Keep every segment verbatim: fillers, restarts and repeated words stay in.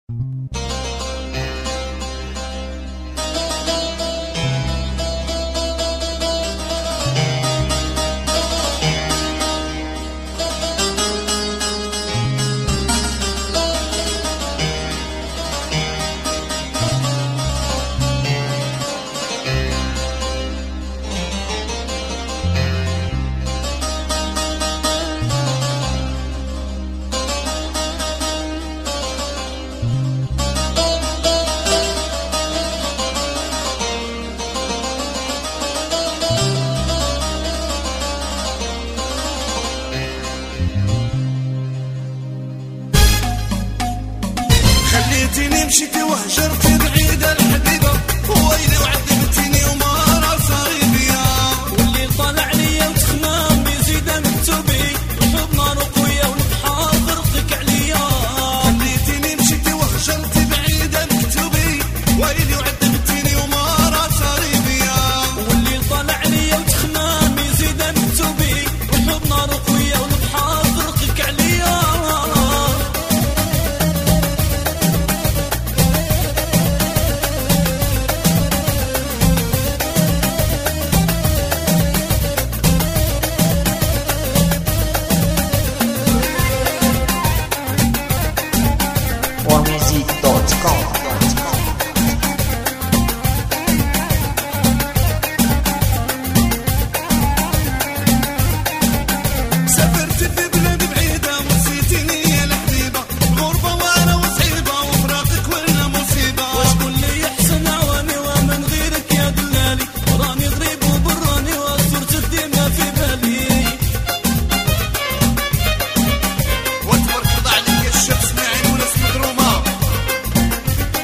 خليتيني مشيتي وهجرتي بعيد الحبيبة، ويلي وعذبتيني وما راه صايبيا، والليل طالع ليا وتخمام يزيد مكتوبي، الحب نار قوية والبحار غرقك عليا. خليتيني مشيتي وهجرتي بعيد مكتوبي، ويلي وعذبتيني وما راه صايبيا، والليل طالع ليا وتخمام يزيد مكتوبي، الحب نار قوية والبحار غرقك عليا. music dot com. سافرت في بلاد بعيدة ونسيتيني يا الحبيبة، غربة وانا وصعيبة وفراقك ولا مصيبة. وشكون اللي يحسن عواني ومن غيرك يا دلالي، راني غريب وبراني وصورتك ديما في بالي. وتبارك الله عليك الشمس ناعم وناس مضرومة،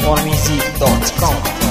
four music dot com.